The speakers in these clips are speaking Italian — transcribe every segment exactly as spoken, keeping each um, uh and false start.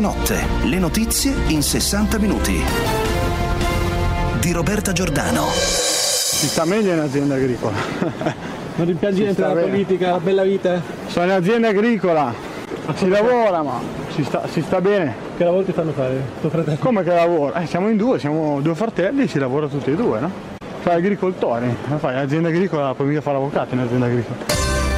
Notte, le notizie in sessanta minuti. Di Roberta Giordano. Si sta meglio in azienda agricola. Non rimpiangi di entrare nella politica, la bella vita? Sono in azienda agricola, si lavora ma si sta, si sta bene. Che lavoro ti fanno fare tuo fratello? Come che lavoro? Eh, siamo in due, siamo due fratelli e si lavora tutti e due, no? Fai agricoltori, fai l'azienda agricola, puoi mica fare l'avvocato in azienda agricola.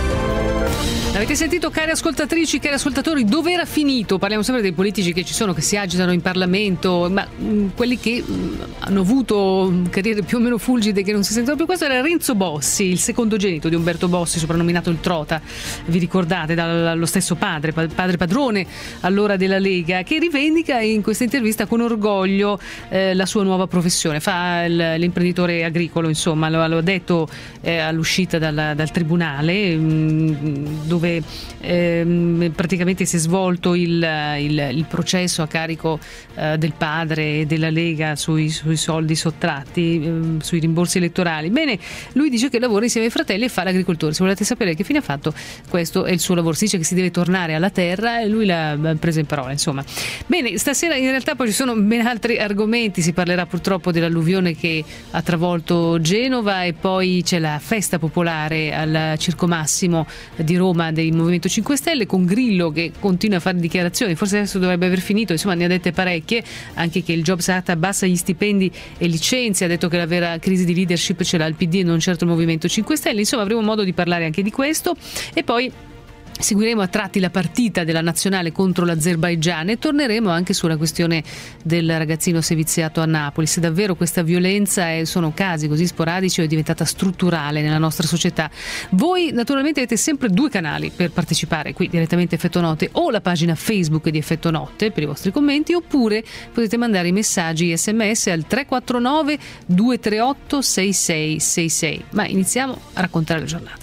Avete sentito, cari ascoltatrici, cari ascoltatori, dove era finito? Parliamo sempre dei politici che ci sono, che si agitano in Parlamento, ma mh, quelli che mh, hanno avuto mh, carriere più o meno fulgide che non si sentono più. Questo era Renzo Bossi, il secondogenito di Umberto Bossi, soprannominato il Trota, vi ricordate, dallo stesso padre, padre padrone allora della Lega, che rivendica in questa intervista con orgoglio eh, la sua nuova professione. Fa il, l'imprenditore agricolo, insomma, lo, lo ha detto eh, all'uscita dal, dal tribunale, mh, dove ehm, praticamente si è svolto il, il, il processo a carico eh, del padre e della Lega sui, sui soldi sottratti, ehm, sui rimborsi elettorali. Bene, lui dice che lavora insieme ai fratelli e fa l'agricoltore. Se volete sapere che fine ha fatto, questo è il suo lavoro. Si dice che si deve tornare alla terra e lui l'ha presa in parola, insomma. Bene, stasera in realtà poi ci sono ben altri argomenti. Si parlerà purtroppo dell'alluvione che ha travolto Genova e poi c'è la festa popolare al Circo Massimo di Roma del Movimento cinque Stelle, con Grillo che continua a fare dichiarazioni, forse adesso dovrebbe aver finito, insomma ne ha dette parecchie, anche che il Jobs Act abbassa gli stipendi e licenzia, ha detto che la vera crisi di leadership ce l'ha il P D e non certo il Movimento cinque Stelle, insomma avremo modo di parlare anche di questo e poi seguiremo a tratti la partita della nazionale contro l'Azerbaigian e torneremo anche sulla questione del ragazzino seviziato a Napoli. Se davvero questa violenza è, sono casi così sporadici o è diventata strutturale nella nostra società. Voi naturalmente avete sempre due canali per partecipare qui direttamente a Effetto Notte, o la pagina Facebook di Effetto Notte per i vostri commenti, oppure potete mandare i messaggi sms al tre quattro nove due tre otto sei sei sei sei. Ma iniziamo a raccontare la giornata.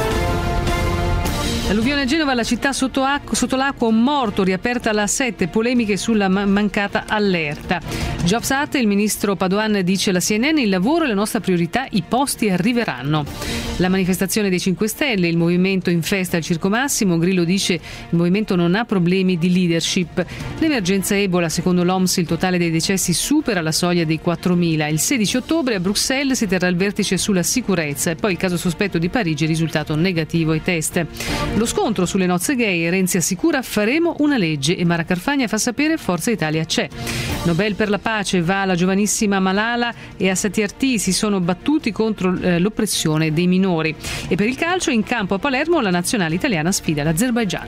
Alluvione a Genova, la città sotto, acqua, sotto l'acqua, un morto, riaperta la sette, polemiche sulla mancata allerta. Jobs Act, il ministro Padoan dice alla C N N: il lavoro è la nostra priorità, i posti arriveranno. La manifestazione dei cinque Stelle, il movimento in festa al Circo Massimo, Grillo dice il movimento non ha problemi di leadership. L'emergenza Ebola, secondo l'O M S il totale dei decessi supera la soglia dei quattromila. Il sedici ottobre a Bruxelles si terrà il vertice sulla sicurezza e poi il caso sospetto di Parigi, risultato negativo ai test. Lo scontro sulle nozze gay, Renzi assicura faremo una legge e Mara Carfagna fa sapere Forza Italia c'è. Nobel per la pace va alla giovanissima Malala e a Satyarthi, si sono battuti contro eh, l'oppressione dei minori. E per il calcio, in campo a Palermo la nazionale italiana sfida l'Azerbaigian.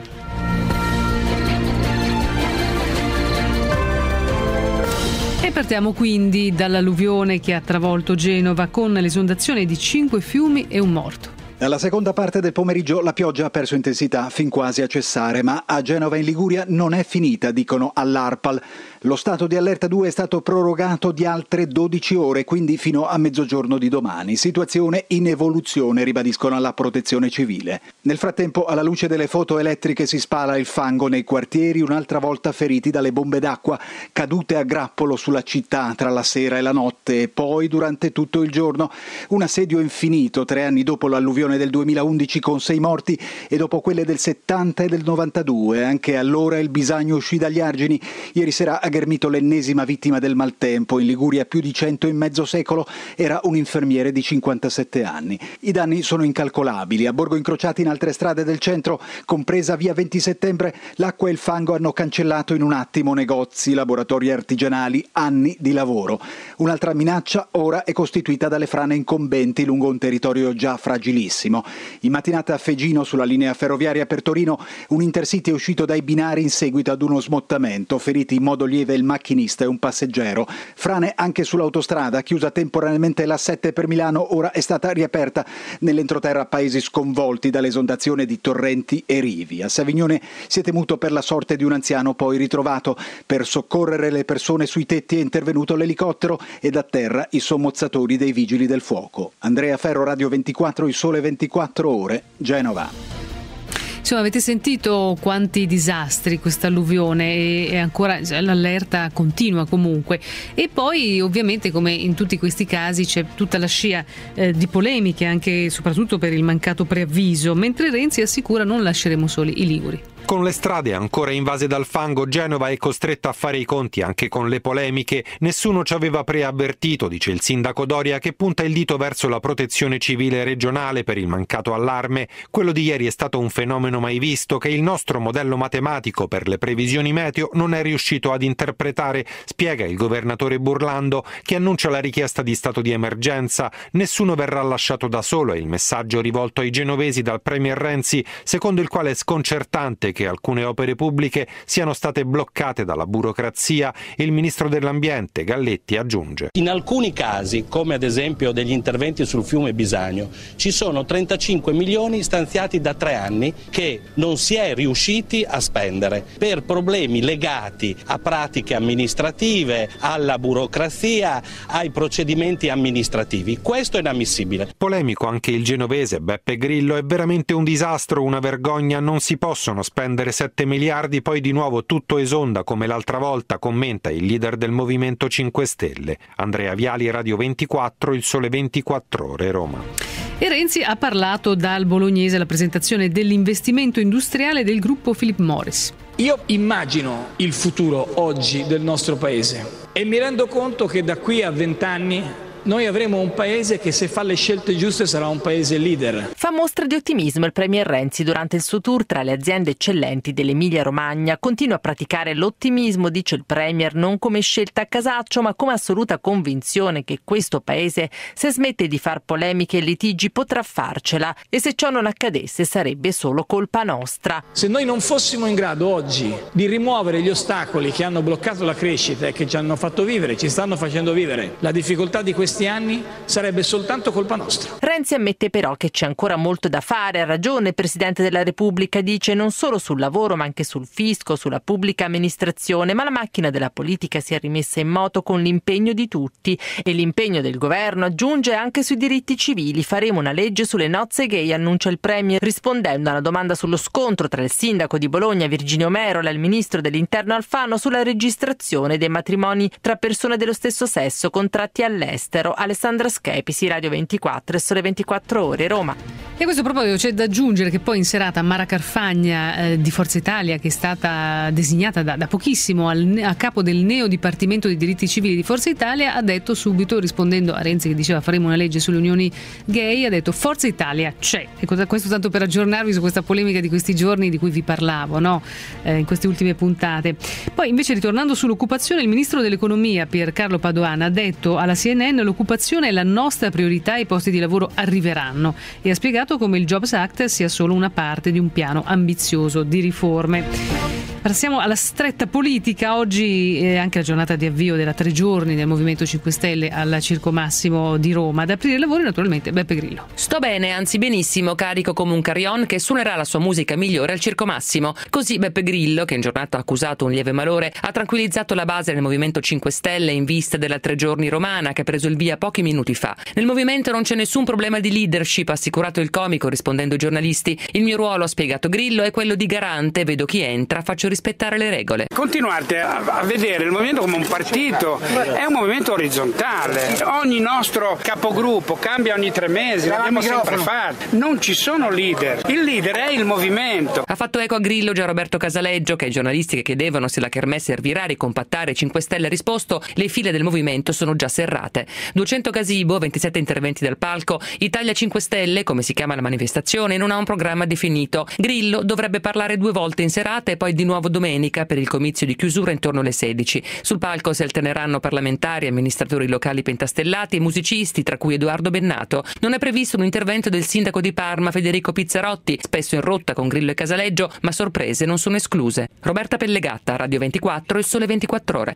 E partiamo quindi dall'alluvione che ha travolto Genova con l'esondazione di cinque fiumi e un morto. Alla seconda parte del pomeriggio la pioggia ha perso intensità fin quasi a cessare, ma a Genova e in Liguria non è finita, dicono all'ARPAL. Lo stato di allerta due è stato prorogato di altre dodici ore, quindi fino a mezzogiorno di domani. Situazione in evoluzione, ribadiscono alla Protezione Civile. Nel frattempo, alla luce delle foto elettriche, si spala il fango nei quartieri, un'altra volta feriti dalle bombe d'acqua cadute a grappolo sulla città tra la sera e la notte e poi durante tutto il giorno. Un assedio infinito, tre anni dopo l'alluvione del duemilaundici con sei morti e dopo quelle del settanta e del novantadue. Anche allora il Bisagno uscì dagli argini. Ieri sera a Ghermito l'ennesima vittima del maltempo. In Liguria più di cento in mezzo secolo. Era un infermiere di cinquantasette anni. I danni sono incalcolabili. A Borgo Incrociati, in altre strade del centro, compresa via venti settembre, l'acqua e il fango hanno cancellato in un attimo negozi, laboratori artigianali, anni di lavoro. Un'altra minaccia ora è costituita dalle frane incombenti lungo un territorio già fragilissimo. In mattinata a Fegino, sulla linea ferroviaria per Torino, un Intercity è uscito dai binari in seguito ad uno smottamento. Feriti in modo lieve il macchinista e un passeggero. Frane anche sull'autostrada, chiusa temporaneamente la sette per Milano, ora è stata riaperta nell'entroterra paesi sconvolti dall'esondazione di torrenti e rivi. A Savignone si è temuto per la sorte di un anziano poi ritrovato. Per soccorrere le persone sui tetti è intervenuto l'elicottero ed a terra i sommozzatori dei vigili del fuoco. Andrea Ferro, Radio ventiquattro, Il Sole ventiquattro Ore, Genova. Insomma, avete sentito quanti disastri questa alluvione e, e ancora l'allerta continua comunque. E poi ovviamente, come in tutti questi casi, c'è tutta la scia eh, di polemiche, anche e soprattutto per il mancato preavviso, mentre Renzi assicura non lasceremo soli i liguri. Con le strade ancora invase dal fango, Genova è costretta a fare i conti anche con le polemiche. Nessuno ci aveva preavvertito, dice il sindaco Doria, che punta il dito verso la protezione civile regionale per il mancato allarme. Quello di ieri è stato un fenomeno mai visto che il nostro modello matematico per le previsioni meteo non è riuscito ad interpretare, spiega il governatore Burlando, che annuncia la richiesta di stato di emergenza. Nessuno verrà lasciato da solo, è il messaggio rivolto ai genovesi dal premier Renzi, secondo il quale è sconcertante che alcune opere pubbliche siano state bloccate dalla burocrazia. Il ministro dell'Ambiente Galletti aggiunge: in alcuni casi, come ad esempio degli interventi sul fiume Bisagno, ci sono trentacinque milioni stanziati da tre anni che non si è riusciti a spendere per problemi legati a pratiche amministrative, alla burocrazia, ai procedimenti amministrativi. Questo è inammissibile. Polemico anche il genovese Beppe Grillo: è veramente un disastro, una vergogna, non si possono spendere sette miliardi, poi di nuovo tutto esonda come l'altra volta, commenta il leader del Movimento cinque Stelle. Andrea Viali, Radio ventiquattro, Il Sole ventiquattro Ore, Roma. E Renzi ha parlato dal Bolognese alla presentazione dell'investimento industriale del gruppo Philip Morris. Io immagino il futuro oggi del nostro paese e mi rendo conto che da qui a vent'anni noi avremo un paese che, se fa le scelte giuste, sarà un paese leader. Fa mostra di ottimismo il premier Renzi durante il suo tour tra le aziende eccellenti dell'Emilia-Romagna. Continua a praticare l'ottimismo, dice il premier, non come scelta a casaccio, ma come assoluta convinzione che questo paese, se smette di far polemiche e litigi, potrà farcela, e se ciò non accadesse sarebbe solo colpa nostra. Se noi non fossimo in grado oggi di rimuovere gli ostacoli che hanno bloccato la crescita e che ci hanno fatto vivere, ci stanno facendo vivere la difficoltà di questi anni, sarebbe soltanto colpa nostra. Renzi ammette però che c'è ancora molto da fare. Ha ragione il Presidente della Repubblica, dice, non solo sul lavoro ma anche sul fisco, sulla pubblica amministrazione, ma la macchina della politica si è rimessa in moto con l'impegno di tutti, e l'impegno del governo, aggiunge, anche sui diritti civili. Faremo una legge sulle nozze gay, annuncia il premier, rispondendo a una domanda sullo scontro tra il sindaco di Bologna Virginio Merola e il ministro dell'Interno Alfano sulla registrazione dei matrimoni tra persone dello stesso sesso contratti all'estero. Alessandra Schepisi, Radio ventiquattro e Sole ventiquattro Ore, Roma. E a questo proposito c'è da aggiungere che poi in serata Mara Carfagna eh, di Forza Italia, che è stata designata da, da pochissimo al, a capo del neo Dipartimento dei diritti civili di Forza Italia, ha detto subito, rispondendo a Renzi che diceva faremo una legge sulle unioni gay, ha detto Forza Italia c'è. E questo tanto per aggiornarvi su questa polemica di questi giorni di cui vi parlavo, no? eh, in queste ultime puntate. Poi invece, ritornando sull'occupazione, il ministro dell'economia Piercarlo Padoan ha detto alla C N N l'occupazione è la nostra priorità e i posti di lavoro arriveranno, e ha spiegato come il Jobs Act sia solo una parte di un piano ambizioso di riforme. Passiamo alla stretta politica. Oggi è anche la giornata di avvio della tre giorni del Movimento cinque Stelle al Circo Massimo di Roma. Ad aprire i lavori naturalmente Beppe Grillo. Sto bene, anzi benissimo, carico come un carillon che suonerà la sua musica migliore al Circo Massimo. Così Beppe Grillo, che in giornata ha accusato un lieve malore, ha tranquillizzato la base del Movimento cinque Stelle in vista della tre giorni romana che ha preso il via pochi minuti fa. Nel movimento non c'è nessun problema di leadership, ha assicurato il comico rispondendo ai giornalisti. Il mio ruolo, ha spiegato Grillo, è quello di garante, vedo chi entra, faccio rispettare le regole. Continuate a, a vedere il movimento come un partito, è un movimento orizzontale. Ogni nostro capogruppo cambia ogni tre mesi, l'abbiamo sempre fatto. Non ci sono leader, il leader è il movimento. Ha fatto eco a Grillo già Roberto Casaleggio, che ai giornalisti che chiedevano se la kermesse servirà a ricompattare cinque Stelle ha risposto: le file del movimento sono già serrate. duecento gazebo, ventisette interventi dal palco. Italia cinque Stelle, come si chiama la manifestazione, non ha un programma definito. Grillo dovrebbe parlare due volte in serata e poi di nuovo domenica per il comizio di chiusura intorno alle sedici. Sul palco si alterneranno parlamentari, amministratori locali pentastellati e musicisti, tra cui Edoardo Bennato. Non è previsto un intervento del sindaco di Parma Federico Pizzarotti, spesso in rotta con Grillo e Casaleggio, ma sorprese non sono escluse. Roberta Pellegatta, Radio ventiquattro, Il Sole ventiquattro Ore.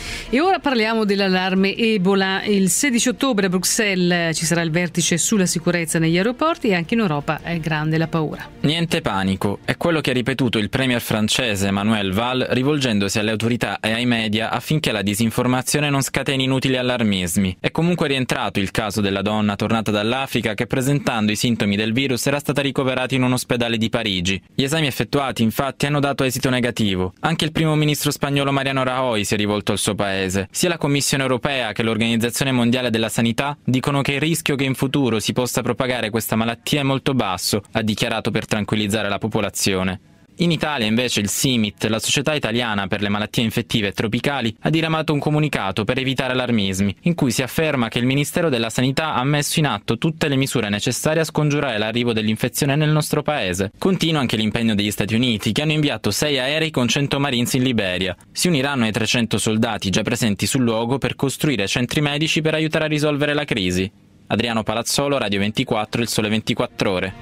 E ora parliamo dell'allarme Ebola. Il sedici ottobre a Bruxelles ci sarà il vertice sulla sicurezza negli aeroporti e anche in Europa è grande la paura. Niente panico, è quello che ha ripetuto il premier francese Manuel Valls rivolgendosi alle autorità e ai media affinché la disinformazione non scateni inutili allarmismi. È comunque rientrato il caso della donna tornata dall'Africa che, presentando i sintomi del virus, era stata ricoverata in un ospedale di Parigi. Gli esami effettuati infatti hanno dato esito negativo. Anche il primo ministro spagnolo Mariano Rajoy si è rivolto al suo paese. Sia la Commissione europea che l'Organizzazione Mondiale della Sanità dicono che il rischio che in futuro si possa propagare questa malattia è molto basso, ha dichiarato per tranquillizzare la popolazione. In Italia invece il SIMIT, la Società Italiana per le Malattie Infettive Tropicali, ha diramato un comunicato per evitare allarmismi, in cui si afferma che il Ministero della Sanità ha messo in atto tutte le misure necessarie a scongiurare l'arrivo dell'infezione nel nostro paese. Continua anche l'impegno degli Stati Uniti, che hanno inviato sei aerei con cento Marines in Liberia. Si uniranno ai trecento soldati già presenti sul luogo per costruire centri medici per aiutare a risolvere la crisi. Adriano Palazzolo, Radio ventiquattro, Il Sole ventiquattro Ore.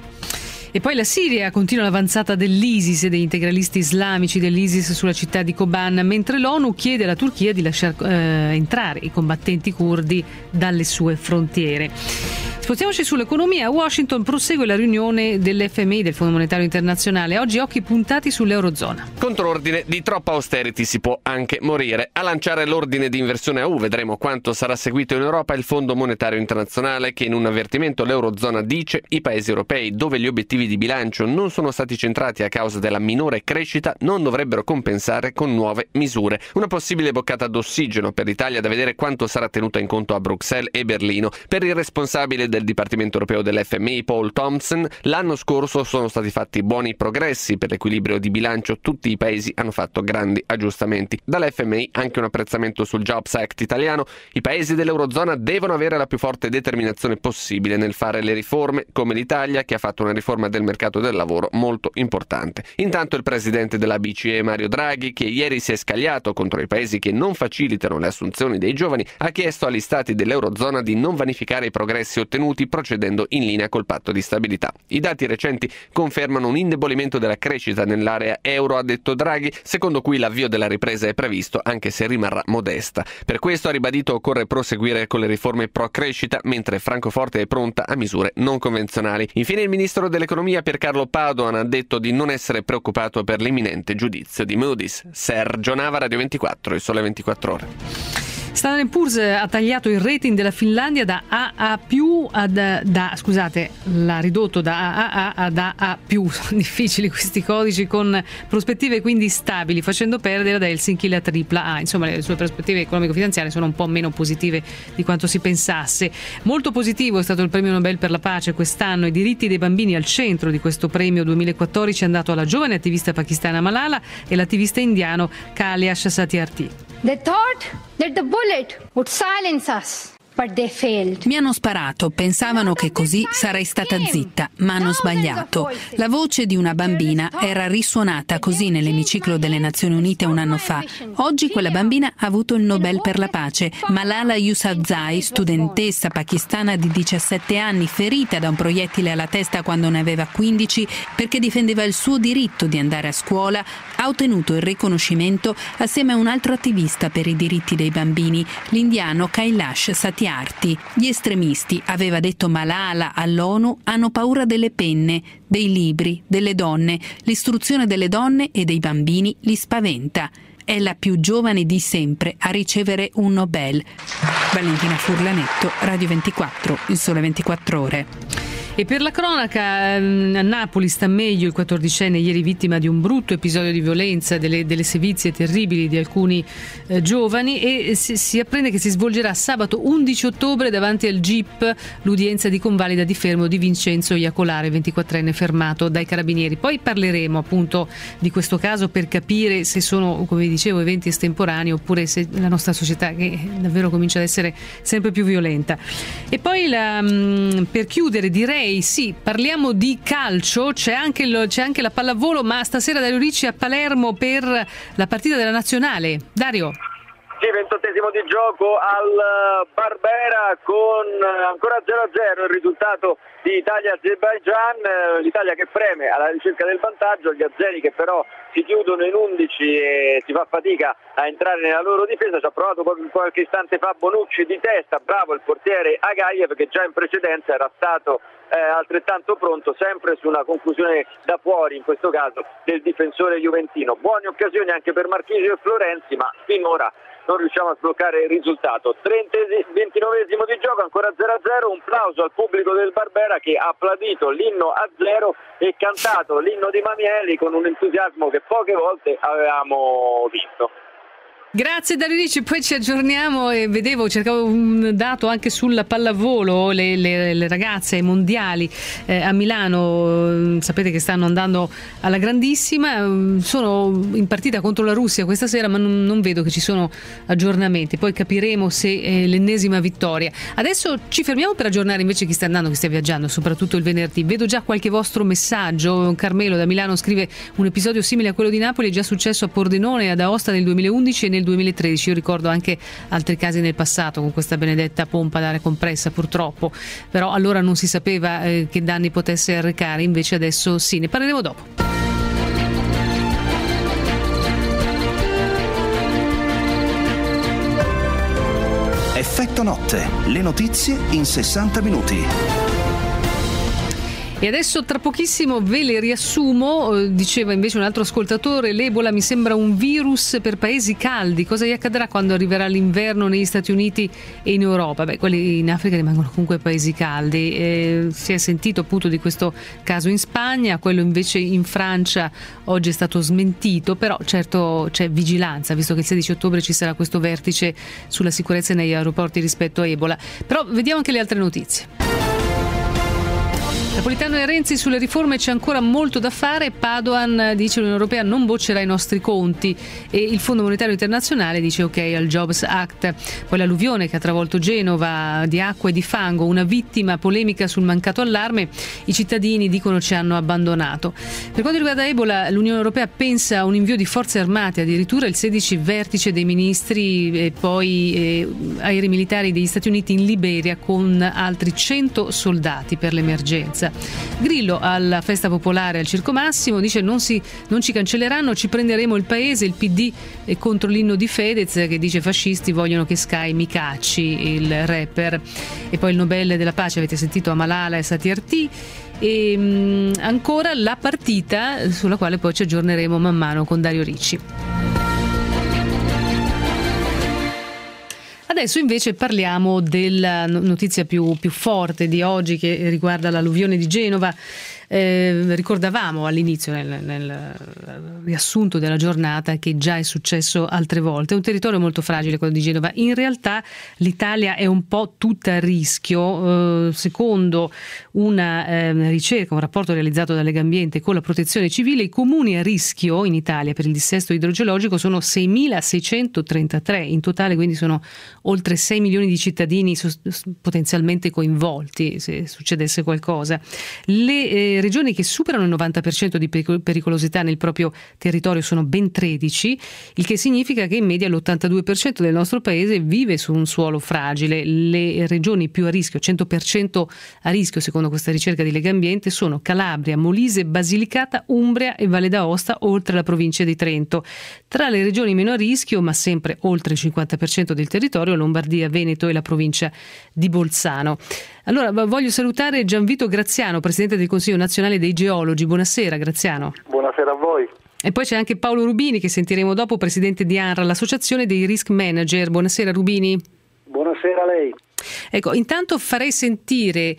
E poi la Siria continua l'avanzata dell'ISIS e degli integralisti islamici dell'ISIS sulla città di Kobane, mentre l'ONU chiede alla Turchia di lasciare eh, entrare i combattenti curdi dalle sue frontiere. Spostiamoci sull'economia. A Washington prosegue la riunione dell'F M I, del Fondo Monetario Internazionale. Oggi occhi puntati sull'Eurozona. Controordine: di troppa austerity si può anche morire. A lanciare l'ordine di inversione a U, vedremo quanto sarà seguito in Europa il Fondo Monetario Internazionale, che in un avvertimento all'Eurozona dice: i paesi europei dove gli obiettivi di bilancio non sono stati centrati a causa della minore crescita non dovrebbero compensare con nuove misure. Una possibile boccata d'ossigeno per l'Italia, da vedere quanto sarà tenuta in conto a Bruxelles e Berlino. Per il responsabile del Dipartimento Europeo dell'F M I, Paul Thompson, l'anno scorso sono stati fatti buoni progressi per l'equilibrio di bilancio, tutti i paesi hanno fatto grandi aggiustamenti. Dall'F M I anche un apprezzamento sul Jobs Act italiano: i paesi dell'Eurozona devono avere la più forte determinazione possibile nel fare le riforme, come l'Italia, che ha fatto una riforma del mercato del lavoro molto importante. Intanto il presidente della B C E, Mario Draghi, che ieri si è scagliato contro i paesi che non facilitano le assunzioni dei giovani, ha chiesto agli stati dell'Eurozona di non vanificare i progressi ottenuti procedendo in linea col patto di stabilità. I dati recenti confermano un indebolimento della crescita nell'area euro, ha detto Draghi, secondo cui l'avvio della ripresa è previsto, anche se rimarrà modesta. Per questo, ha ribadito, occorre proseguire con le riforme pro crescita, mentre Francoforte è pronta a misure non convenzionali. Infine il ministro dell'economia Piercarlo Padoan ha detto di non essere preoccupato per l'imminente giudizio di Moody's. Sergio Nava, Radio ventiquattro, Il Sole ventiquattro Ore. Standard and Poor's ha tagliato il rating della Finlandia da A A più ad da scusate, l'ha ridotto da A A A ad A A più. Sono difficili questi codici, con prospettive quindi stabili, facendo perdere ad Helsinki la tripla A. Insomma, le sue prospettive economico-finanziarie sono un po' meno positive di quanto si pensasse. Molto positivo è stato il premio Nobel per la pace quest'anno. I diritti dei bambini al centro di questo premio duemilaquattordici è andato alla giovane attivista pakistana Malala e l'attivista indiano Kailash Satyarthi. They thought that the bullet would silence us. Mi hanno sparato, pensavano che così sarei stata zitta, ma hanno sbagliato. La voce di una bambina era risuonata così nell'emiciclo delle Nazioni Unite un anno fa. Oggi quella bambina ha avuto il Nobel per la pace. Malala Yousafzai, studentessa pakistana di diciassette anni, ferita da un proiettile alla testa quando ne aveva quindici, perché difendeva il suo diritto di andare a scuola, ha ottenuto il riconoscimento assieme a un altro attivista per i diritti dei bambini, l'indiano Kailash Satyarthi. Gli estremisti, aveva detto Malala all'ONU, hanno paura delle penne, dei libri, delle donne. L'istruzione delle donne e dei bambini li spaventa. È la più giovane di sempre a ricevere un Nobel. Valentina Furlanetto, Radio ventiquattro, Il Sole ventiquattro Ore. E per la cronaca, a Napoli sta meglio il quattordicenne, ieri vittima di un brutto episodio di violenza, delle, delle sevizie terribili di alcuni eh, giovani, e si, si apprende che si svolgerà sabato undici ottobre davanti al G I P l'udienza di convalida di fermo di Vincenzo Iacolare, ventiquattrenne fermato dai carabinieri. Poi parleremo appunto di questo caso per capire se sono, come dicevo, eventi estemporanei oppure se la nostra società che davvero comincia ad essere sempre più violenta. E poi la, per chiudere direi sì, parliamo di calcio, c'è anche, il, c'è anche la pallavolo, ma stasera Dario Ricci a Palermo per la partita della nazionale. Dario. Sì, ventottesimo di gioco al Barbera con ancora zero a zero il risultato di Italia-Azerbaijan, l'Italia che preme alla ricerca del vantaggio, gli azeri che però si chiudono in undici e si fa fatica a entrare nella loro difesa. Ci ha provato qualche istante fa Bonucci di testa, bravo il portiere Agayev che già in precedenza era stato eh, altrettanto pronto, sempre su una conclusione da fuori in questo caso del difensore juventino. Buone occasioni anche per Marchisio e Florenzi, ma finora non riusciamo a sbloccare il risultato. ventinovesimo di gioco, ancora zero a zero, un plauso al pubblico del Barbera che ha applaudito l'inno a zero e cantato l'inno di Mamieli con un entusiasmo che poche volte avevamo visto. Grazie Dario Ricci, poi ci aggiorniamo e vedevo, cercavo un dato anche sulla pallavolo, le, le, le ragazze ai mondiali eh, a Milano, sapete che stanno andando alla grandissima, sono in partita contro la Russia questa sera, ma non, non vedo che ci sono aggiornamenti, poi capiremo se è l'ennesima vittoria. Adesso ci fermiamo per aggiornare invece chi sta andando, chi sta viaggiando, soprattutto il venerdì. Vedo già qualche vostro messaggio. Carmelo da Milano scrive: un episodio simile a quello di Napoli è già successo a Pordenone e ad Aosta nel duemilaundici e nel duemilatredici. Io ricordo anche altri casi nel passato con questa benedetta pompa d'aria compressa, purtroppo, però allora non si sapeva eh, che danni potesse arrecare, invece adesso sì, ne parleremo dopo. Effetto notte, le notizie in sessanta minuti. E adesso tra pochissimo ve le riassumo. Diceva invece un altro ascoltatore: l'Ebola mi sembra un virus per paesi caldi, cosa gli accadrà quando arriverà l'inverno negli Stati Uniti e in Europa? Beh, quelli in Africa rimangono comunque paesi caldi. Eh, si è sentito appunto di questo caso in Spagna, quello invece in Francia oggi è stato smentito, però certo c'è vigilanza, visto che il sedici ottobre ci sarà questo vertice sulla sicurezza negli aeroporti rispetto a Ebola. Però vediamo anche le altre notizie. Napolitano e Renzi sulle riforme c'è ancora molto da fare. Padoan dice l'Unione Europea non boccerà i nostri conti e il Fondo Monetario Internazionale dice ok al Jobs Act. Poi l'alluvione che ha travolto Genova di acqua e di fango, una vittima, polemica sul mancato allarme, i cittadini dicono ci hanno abbandonato. Per quanto riguarda Ebola, l'Unione Europea pensa a un invio di forze armate, addirittura il sedici vertice dei ministri e poi eh, aerei militari degli Stati Uniti in Liberia con altri cento soldati per l'emergenza. Grillo alla festa popolare al Circo Massimo dice non, si, non ci cancelleranno, ci prenderemo il paese. Il P D è contro l'inno di Fedez che dice fascisti vogliono che Sky mi cacci, il rapper. E poi il Nobel della pace, avete sentito, a Malala e Satyarthi. E mh, ancora la partita sulla quale poi ci aggiorneremo man mano con Dario Ricci. Adesso invece parliamo della notizia più, più forte di oggi, che riguarda l'alluvione di Genova. Eh, ricordavamo all'inizio nel, nel riassunto della giornata che già è successo altre volte. È un territorio molto fragile quello di Genova. In realtà l'Italia è un po' tutta a rischio. Eh, secondo una eh, ricerca, un rapporto realizzato da Legambiente con la Protezione Civile, i comuni a rischio in Italia per il dissesto idrogeologico sono seimilaseicentotrentatré in totale, quindi sono oltre sei milioni di cittadini potenzialmente coinvolti se succedesse qualcosa. Le eh, regioni che superano il novanta per cento di pericolosità nel proprio territorio sono ben tredici, il che significa che in media l'ottantadue per cento del nostro paese vive su un suolo fragile. Le regioni più a rischio, cento per cento a rischio secondo questa ricerca di Legambiente, sono Calabria, Molise, Basilicata, Umbria e Valle d'Aosta, oltre alla provincia di Trento. Tra le regioni meno a rischio, ma sempre oltre il cinquanta per cento del territorio, Lombardia, Veneto e la provincia di Bolzano. Allora voglio salutare Gianvito Graziano, Presidente del Consiglio Nazionale dei Geologi. Buonasera Graziano. Buonasera a voi. E poi c'è anche Paolo Rubini, che sentiremo dopo, Presidente di ANRA, l'Associazione dei Risk Manager. Buonasera Rubini. Buonasera a lei. Ecco, intanto farei sentire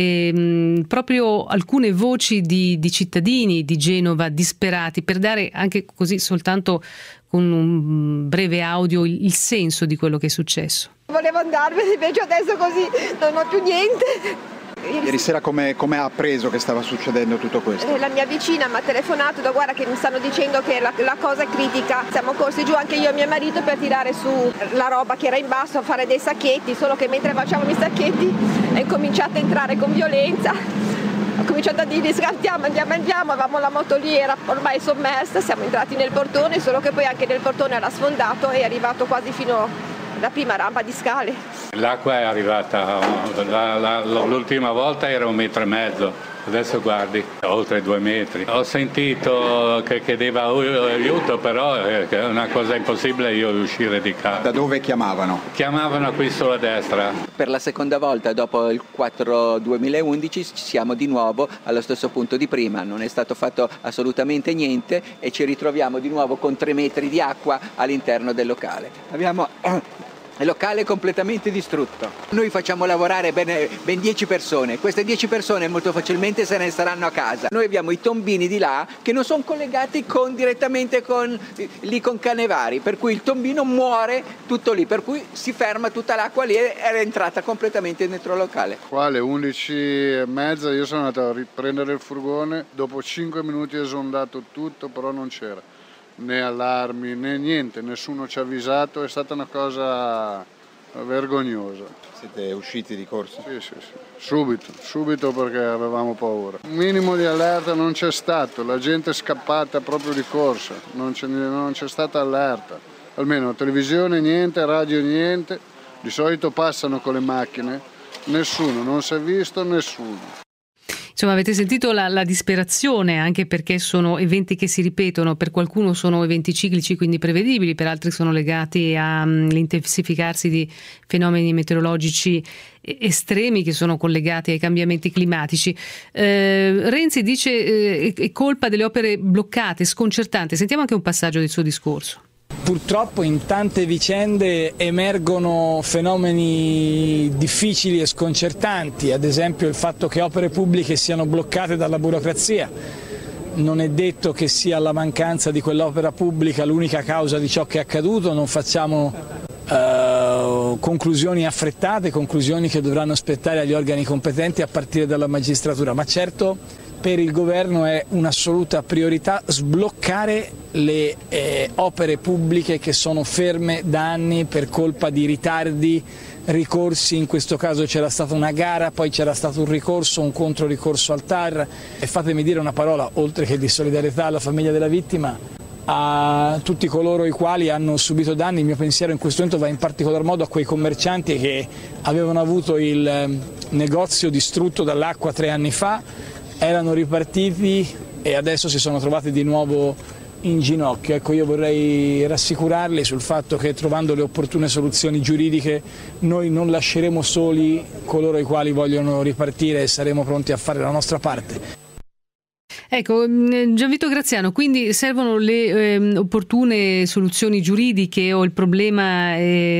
ehm, proprio alcune voci di, di cittadini di Genova disperati, per dare anche così soltanto con un breve audio il, il senso di quello che è successo. Volevo andarmene, invece adesso così non ho più niente. Ieri sera come ha appreso che stava succedendo tutto questo? Eh, la mia vicina mi ha telefonato, da guarda che mi stanno dicendo che la, la cosa è critica. Siamo corsi giù anche io e mio marito per tirare su la roba che era in basso, a fare dei sacchetti, solo che mentre facciamo i sacchetti è cominciato a entrare con violenza. Ho cominciato a dire andiamo, andiamo, andiamo, avevamo la moto lì, era ormai sommersa, siamo entrati nel portone, solo che poi anche nel portone era sfondato e è arrivato quasi fino alla prima rampa di scale. L'acqua è arrivata, la, la, l'ultima volta era un metro e mezzo, adesso guardi, oltre due metri. Ho sentito che chiedeva aiuto, però è una cosa impossibile io uscire di casa. Da dove chiamavano? Chiamavano qui sulla destra. Per la seconda volta dopo il quattro duemilaundici siamo di nuovo allo stesso punto di prima, non è stato fatto assolutamente niente e ci ritroviamo di nuovo con tre metri di acqua all'interno del locale. Abbiamo Il locale è completamente distrutto. Noi facciamo lavorare ben, ben dieci persone. Queste dieci persone molto facilmente se ne staranno a casa. Noi abbiamo i tombini di là che non sono collegati con, direttamente con, lì con Canevari, per cui il tombino muore tutto lì, per cui si ferma tutta l'acqua lì e è entrata completamente dentro il locale. Qua alle undici e mezza io sono andato a riprendere il furgone, dopo cinque minuti è esondato tutto, però non c'era né allarmi né niente, nessuno ci ha avvisato, è stata una cosa vergognosa. Siete usciti di corsa? Sì, sì, sì, subito, subito perché avevamo paura. Un minimo di allerta non c'è stato, la gente è scappata proprio di corsa, non c'è, non c'è stata allerta, almeno televisione niente, radio niente, di solito passano con le macchine, nessuno, non si è visto nessuno. Insomma, avete sentito la, la disperazione, anche perché sono eventi che si ripetono, per qualcuno sono eventi ciclici, quindi prevedibili, per altri sono legati all'intensificarsi di fenomeni meteorologici estremi che sono collegati ai cambiamenti climatici. Eh, Renzi dice eh, è colpa delle opere bloccate, sconcertante. Sentiamo anche un passaggio del suo discorso. Purtroppo in tante vicende emergono fenomeni difficili e sconcertanti, ad esempio il fatto che opere pubbliche siano bloccate dalla burocrazia. Non è detto che sia la mancanza di quell'opera pubblica l'unica causa di ciò che è accaduto, non facciamo uh, conclusioni affrettate, conclusioni che dovranno spettare agli organi competenti a partire dalla magistratura, ma certo per il governo è un'assoluta priorità sbloccare le eh, opere pubbliche che sono ferme da anni per colpa di ritardi, ricorsi. In questo caso c'era stata una gara, poi c'era stato un ricorso, un controricorso al T A R, e fatemi dire una parola, oltre che di solidarietà alla famiglia della vittima, a tutti coloro i quali hanno subito danni. Il mio pensiero in questo momento va in particolar modo a quei commercianti che avevano avuto il negozio distrutto dall'acqua tre anni fa, erano ripartiti e adesso si sono trovati di nuovo in ginocchio. Ecco, io vorrei rassicurarli sul fatto che trovando le opportune soluzioni giuridiche noi non lasceremo soli coloro i quali vogliono ripartire e saremo pronti a fare la nostra parte. Ecco, Gianvito Graziano, quindi servono le eh, opportune soluzioni giuridiche o il problema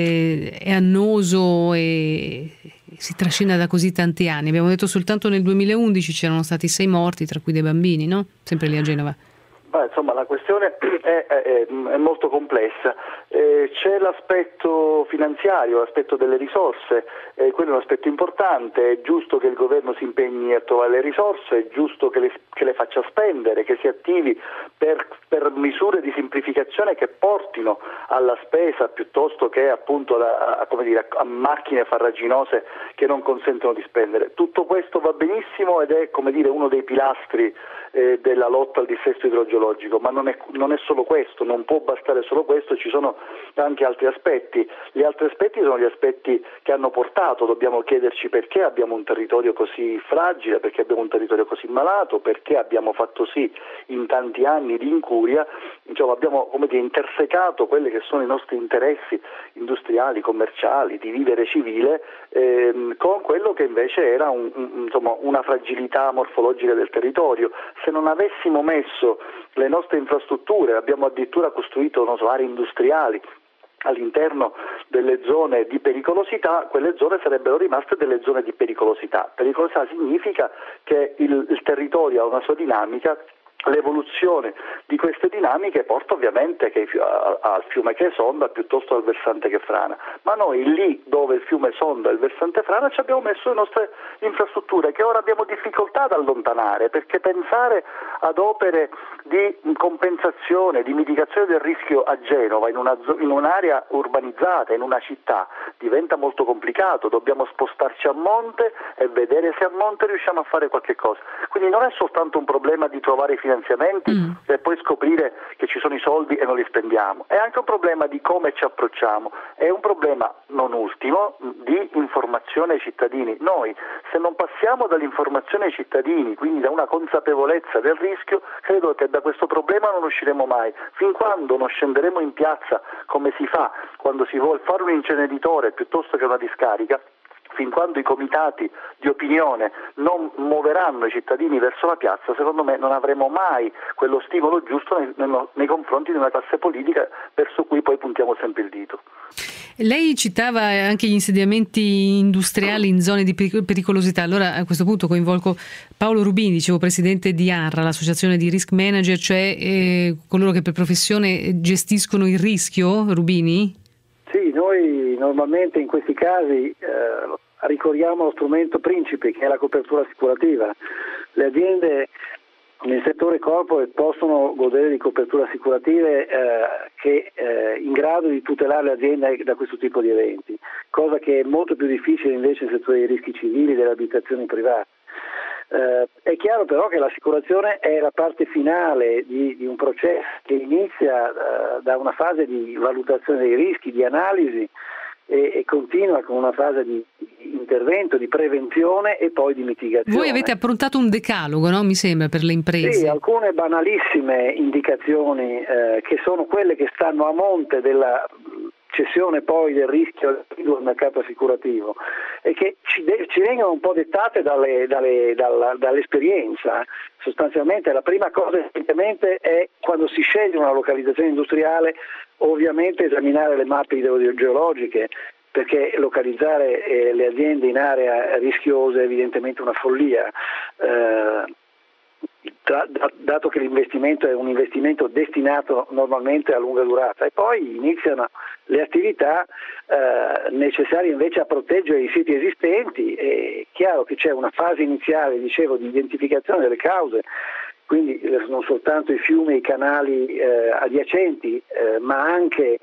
è, è annoso e si trascina da così tanti anni? Abbiamo detto soltanto nel duemilaundici c'erano stati sei morti, tra cui dei bambini, no? Sempre lì a Genova. Beh, insomma, la questione è, è, è molto complessa. Eh, c'è l'aspetto finanziario, l'aspetto delle risorse, eh, quello è un aspetto importante. È giusto che il governo si impegni a trovare le risorse, è giusto che le, che le faccia spendere, che si attivi per, per misure di semplificazione che portino alla spesa piuttosto che appunto a, a, come dire, a macchine farraginose che non consentono di spendere. Tutto questo va benissimo ed è, come dire, uno dei pilastri eh, della lotta al dissesto idrogeologico, ma non è, non è solo questo, non può bastare solo questo, ci sono anche altri aspetti. Gli altri aspetti sono gli aspetti che hanno portato, dobbiamo chiederci perché abbiamo un territorio così fragile, perché abbiamo un territorio così malato, perché abbiamo fatto sì in tanti anni di incuria, insomma abbiamo, come dire, intersecato quelli che sono i nostri interessi industriali, commerciali, di vivere civile, ehm, con quello che invece era un, un, insomma, una fragilità morfologica del territorio. Se non avessimo messo le nostre infrastrutture, abbiamo addirittura costruito, non so, aree industriali all'interno delle zone di pericolosità, quelle zone sarebbero rimaste delle zone di pericolosità. Pericolosità significa che il, il territorio ha una sua dinamica. L'evoluzione di queste dinamiche porta ovviamente che, al fiume che sonda piuttosto al versante che frana, ma noi lì dove il fiume sonda e il versante frana ci abbiamo messo le nostre infrastrutture che ora abbiamo difficoltà ad allontanare, perché pensare ad opere di compensazione, di mitigazione del rischio a Genova, in, una, in un'area urbanizzata, in una città, diventa molto complicato. Dobbiamo spostarci a monte e vedere se a monte riusciamo a fare qualche cosa. Quindi non è soltanto un problema di trovare i finanziamenti mm. e poi scoprire che ci sono i soldi e non li spendiamo, è anche un problema di come ci approcciamo, è un problema, non ultimo, di informazione ai cittadini. Noi, se non passiamo dall'informazione ai cittadini, quindi da una consapevolezza del rischio, credo che da questo problema non usciremo mai. Fin quando non scenderemo in piazza come si fa quando si vuole fare un inceneritore piuttosto che una discarica, fin quando i comitati di opinione non muoveranno i cittadini verso la piazza, secondo me non avremo mai quello stimolo giusto nei, nei, nei confronti di una classe politica verso cui poi puntiamo sempre il dito. Lei citava anche gli insediamenti industriali in zone di pericolosità. Allora a questo punto coinvolgo Paolo Rubini, dicevo presidente di A R R A, l'associazione di risk manager, cioè eh, coloro che per professione gestiscono il rischio. Rubini? Sì, noi normalmente in questi casi eh, ricorriamo allo strumento principe, che è la copertura assicurativa. Le aziende nel settore corporate possono godere di coperture assicurative eh, che eh, in grado di tutelare le aziende da questo tipo di eventi, cosa che è molto più difficile invece nel settore dei rischi civili e delle abitazioni private. Eh, è chiaro però che l'assicurazione è la parte finale di, di un processo che inizia eh, da una fase di valutazione dei rischi, di analisi e, e continua con una fase di intervento, di prevenzione e poi di mitigazione. Voi avete approntato un decalogo, no? Mi sembra, per le imprese. Sì, alcune banalissime indicazioni eh, che sono quelle che stanno a monte della cessione poi del rischio al mercato assicurativo e che ci, de- ci vengono un po' dettate dalle, dalle, dalla, dall'esperienza. Sostanzialmente la prima cosa evidentemente è, quando si sceglie una localizzazione industriale, ovviamente esaminare le mappe idrogeologiche, perché localizzare eh, le aziende in aree rischiose è evidentemente una follia. Eh, Tra, dato che l'investimento è un investimento destinato normalmente a lunga durata, e poi iniziano le attività eh, necessarie invece a proteggere i siti esistenti. È chiaro che c'è una fase iniziale, dicevo, di identificazione delle cause, quindi non soltanto i fiumi e i canali eh, adiacenti, eh, ma anche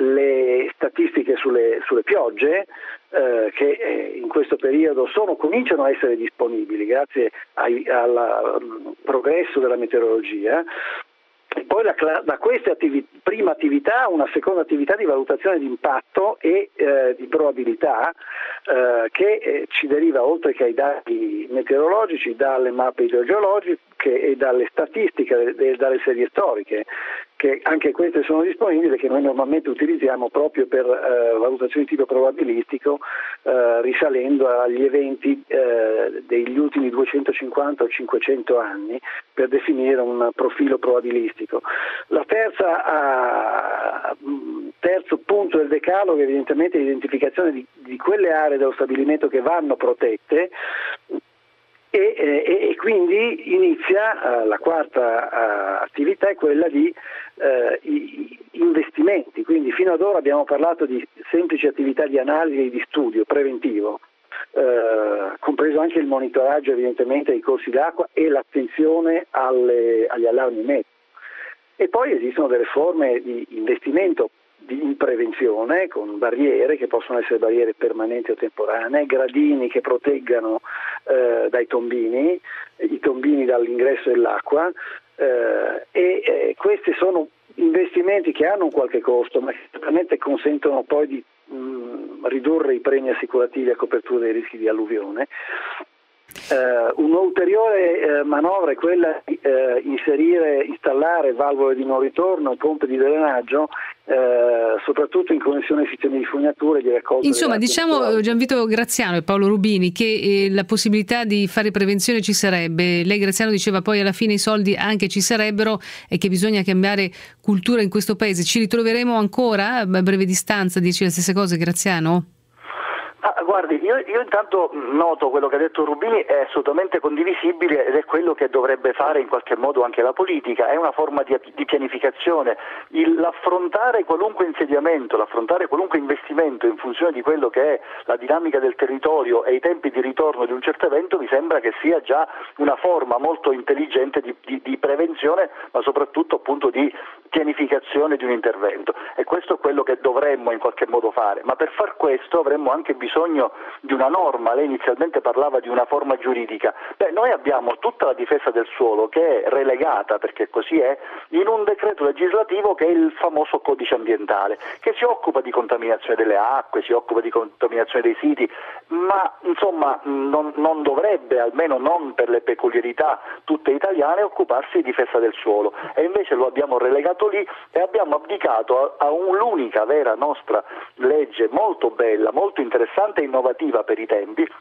le statistiche sulle, sulle piogge eh, che eh, in questo periodo sono, cominciano a essere disponibili grazie ai, al um, progresso della meteorologia. E poi da, da queste attivi, prima attività una seconda attività di valutazione di impatto e eh, di probabilità eh, che eh, ci deriva, oltre che ai dati meteorologici, dalle mappe idrogeologiche e dalle statistiche, e dalle serie storiche, che anche queste sono disponibili, che noi normalmente utilizziamo proprio per eh, valutazioni di tipo probabilistico, eh, risalendo agli eventi eh, degli ultimi duecentocinquanta o cinquecento anni, per definire un profilo probabilistico. La terza, ah, terzo punto del decalogo è evidentemente l'identificazione di, di quelle aree dello stabilimento che vanno protette. E, e, e quindi inizia uh, la quarta uh, attività, è quella di uh, i, investimenti. Quindi fino ad ora abbiamo parlato di semplici attività di analisi e di studio preventivo, uh, compreso anche il monitoraggio evidentemente dei corsi d'acqua e l'attenzione alle, agli allarmi meteo. E poi esistono delle forme di investimento in prevenzione, con barriere che possono essere barriere permanenti o temporanee, gradini che proteggano eh, dai tombini, i tombini dall'ingresso dell'acqua, eh, e eh, questi sono investimenti che hanno un qualche costo, ma che certamente consentono poi di mh, ridurre i premi assicurativi a copertura dei rischi di alluvione. Uh, un'ulteriore uh, manovra è quella di uh, inserire, installare valvole di non ritorno, pompe di drenaggio, uh, soprattutto in connessione ai sistemi di fognatura e di raccolta. Insomma, diciamo, Gianvito Graziano e Paolo Rubini, che eh, la possibilità di fare prevenzione ci sarebbe. Lei, Graziano, diceva poi alla fine i soldi anche ci sarebbero e che bisogna cambiare cultura in questo paese. Ci ritroveremo ancora a breve distanza a dirci le stesse cose, Graziano? Ah, guardi, io, io intanto noto quello che ha detto Rubini, è assolutamente condivisibile ed è quello che dovrebbe fare in qualche modo anche la politica, è una forma di, di pianificazione. Il, l'affrontare qualunque insediamento, l'affrontare qualunque investimento in funzione di quello che è la dinamica del territorio e i tempi di ritorno di un certo evento mi sembra che sia già una forma molto intelligente di, di, di prevenzione, ma soprattutto appunto di pianificazione di un intervento, e questo è quello che dovremmo in qualche modo fare, ma per far questo avremmo anche bisogno di una norma. Lei inizialmente parlava di una forma giuridica. Beh, noi abbiamo tutta la difesa del suolo che è relegata, perché così è, in un decreto legislativo che è il famoso codice ambientale, che si occupa di contaminazione delle acque, si occupa di contaminazione dei siti, ma insomma non, non dovrebbe, almeno non per le peculiarità tutte italiane, occuparsi di difesa del suolo, e invece lo abbiamo relegato lì e abbiamo abdicato a, a un'unica vera nostra legge molto bella, molto interessante e innovativa per i tempi,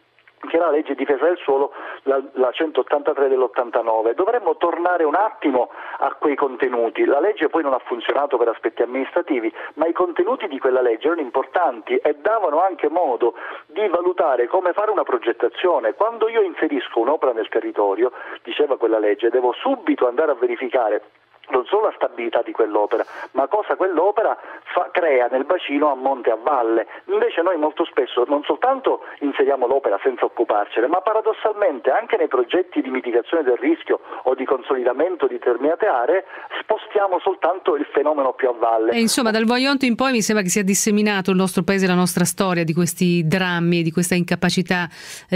che era la legge di difesa del suolo, la, la centottantatré dell'ottantanove. Dovremmo tornare un attimo a quei contenuti. La legge poi non ha funzionato per aspetti amministrativi, ma i contenuti di quella legge erano importanti e davano anche modo di valutare come fare una progettazione. Quando io inserisco un'opera nel territorio, diceva quella legge, devo subito andare a verificare non solo la stabilità di quell'opera, ma cosa quell'opera fa, crea nel bacino a monte e a valle. Invece noi molto spesso non soltanto inseriamo l'opera senza occuparcene, ma paradossalmente anche nei progetti di mitigazione del rischio o di consolidamento di determinate aree spostiamo soltanto il fenomeno più a valle. E insomma, dal Vajont in poi mi sembra che sia disseminato il nostro paese, la nostra storia di questi drammi, di questa incapacità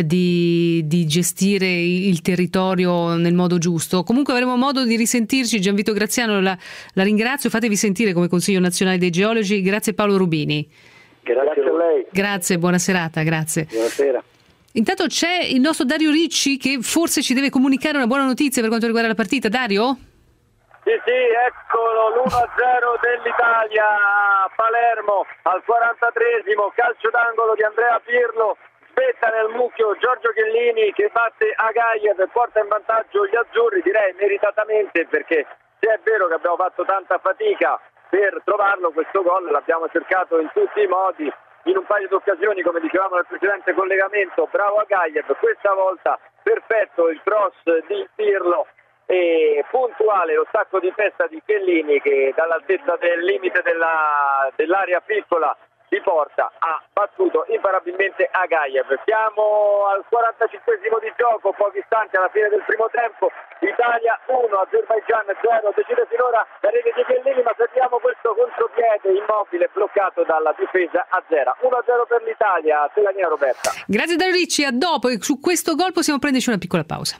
di, di gestire il territorio nel modo giusto. Comunque avremo modo di risentirci. Gianvito Graziano, la, la ringrazio, fatevi sentire come Consiglio Nazionale dei Geologi. Grazie Paolo Rubini. Grazie a lei. Grazie, buona serata, grazie. Buonasera. Intanto c'è il nostro Dario Ricci che forse ci deve comunicare una buona notizia per quanto riguarda la partita. Dario? Sì, sì, eccolo, l'uno a zero dell'Italia a Palermo al quarantatreesimo, calcio d'angolo di Andrea Pirlo. Spetta nel mucchio Giorgio Chiellini che batte Agayev e porta in vantaggio gli azzurri, direi meritatamente, perché se è vero che abbiamo fatto tanta fatica per trovarlo questo gol, l'abbiamo cercato in tutti i modi, in un paio di occasioni, come dicevamo nel precedente collegamento. Bravo Agayev, questa volta perfetto il cross di Pirlo e puntuale lo stacco di testa di Chiellini che dall'altezza del limite della, dell'area piccola di porta ha battuto imparabilmente Agayev. Siamo al quarantacinquesimo di gioco, pochi istanti alla fine del primo tempo. Italia uno, Azerbaijan zero, decide finora la rete di Chiellini, ma serviamo questo contropiede immobile bloccato dalla difesa a zero. uno a zero per l'Italia. Te la mia Roberta. Grazie Dario Ricci, a dopo. E su questo gol possiamo prenderci una piccola pausa.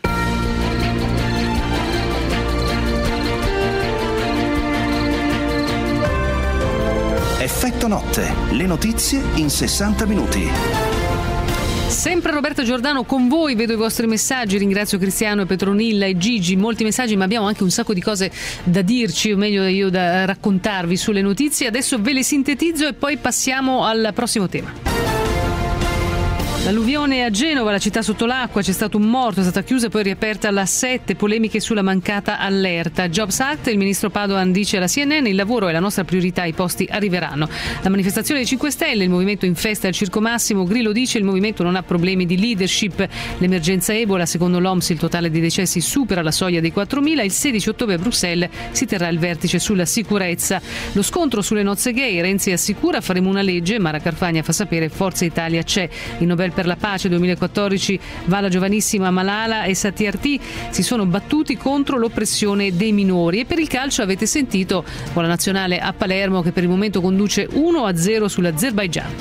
Effetto notte, le notizie in sessanta minuti. Sempre Roberta Giordano con voi, vedo i vostri messaggi, ringrazio Cristiano e Petronilla e Gigi, molti messaggi, ma abbiamo anche un sacco di cose da dirci, o meglio io da raccontarvi sulle notizie. Adesso ve le sintetizzo e poi passiamo al prossimo tema. L'alluvione a Genova, la città sotto l'acqua, c'è stato un morto, è stata chiusa e poi riaperta alla sette, polemiche sulla mancata allerta. Jobs Act, il ministro Padoan dice alla C N N, il lavoro è la nostra priorità, i posti arriveranno. La manifestazione dei cinque Stelle, il movimento in festa al Circo Massimo, Grillo dice il movimento non ha problemi di leadership. L'emergenza Ebola, secondo l'O M S il totale dei decessi supera la soglia dei quattromila, il sedici ottobre a Bruxelles si terrà il vertice sulla sicurezza. Lo scontro sulle nozze gay, Renzi assicura faremo una legge, Mara Carfagna fa sapere Forza Italia c'è. Il Nobel per la pace duemilaquattordici va la giovanissima Malala e Satyarthi, si sono battuti contro l'oppressione dei minori. E per il calcio avete sentito con la nazionale a Palermo che per il momento conduce uno a zero sull'Azerbaijan.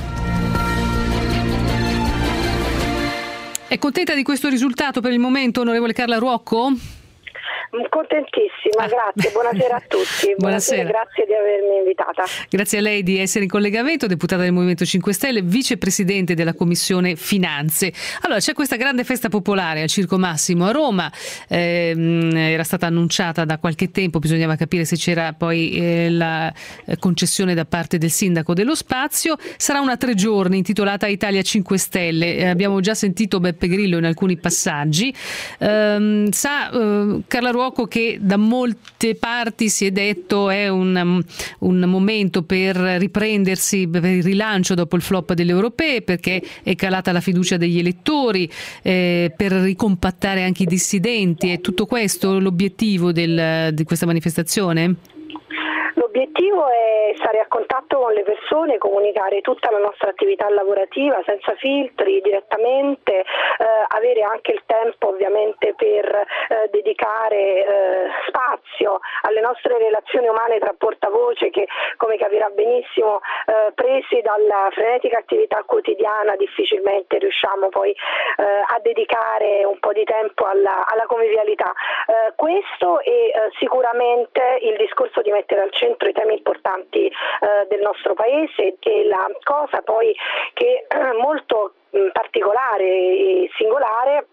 È contenta di questo risultato per il momento, onorevole Carla Ruocco? Contentissima, grazie, buonasera a tutti. Buonasera. Buonasera, grazie di avermi invitata. Grazie a lei di essere in collegamento, deputata del Movimento cinque Stelle, vicepresidente della Commissione Finanze. Allora, c'è questa grande festa popolare al Circo Massimo a Roma, eh, era stata annunciata da qualche tempo, bisognava capire se c'era poi eh, la concessione da parte del sindaco dello spazio. Sarà una tre giorni intitolata Italia cinque Stelle, eh, abbiamo già sentito Beppe Grillo in alcuni passaggi. Eh, sa eh, Carla Ruocco che da molte parti si è detto è un, un momento per riprendersi, per il rilancio dopo il flop delle europee, perché è calata la fiducia degli elettori, eh, per ricompattare anche i dissidenti. È tutto questo l'obiettivo del, di questa manifestazione? L'obiettivo è stare a contatto con le persone, comunicare tutta la nostra attività lavorativa senza filtri, direttamente, eh, avere anche il tempo ovviamente per eh, dedicare eh, spazio alle nostre relazioni umane tra portavoce che, come capirà benissimo, eh, presi dalla frenetica attività quotidiana difficilmente riusciamo poi eh, a dedicare un po' di tempo alla, alla convivialità. Eh, questo e eh, sicuramente il discorso di mettere al centro i temi importanti eh, del nostro paese, e la cosa poi che è molto particolare e singolare e nuova